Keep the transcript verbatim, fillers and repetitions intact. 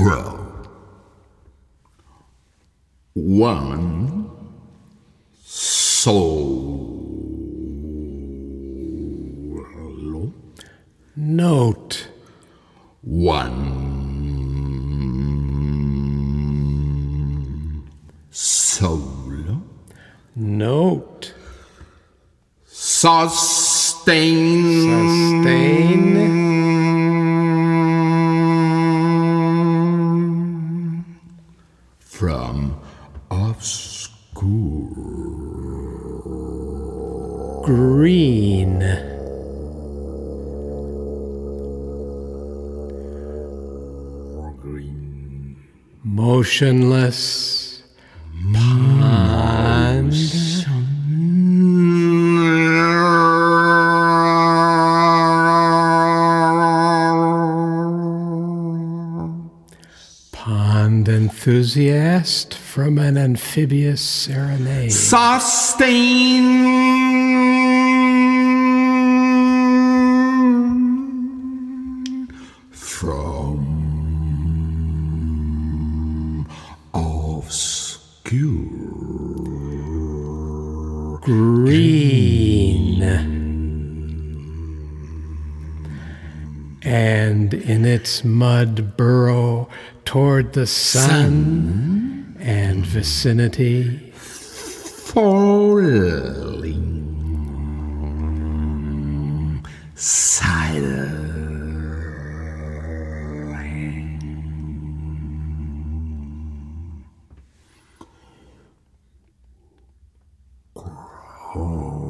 grow. One solo. Note. One solo. Note. Sustain. Sustain. From obscure. Green. Green. Motionless. Pond. Pond enthusiast from an amphibious serenade. Sustain from obscure. Green. And in its mud burrow toward the sun, sun. and vicinity, falling silent. Oh.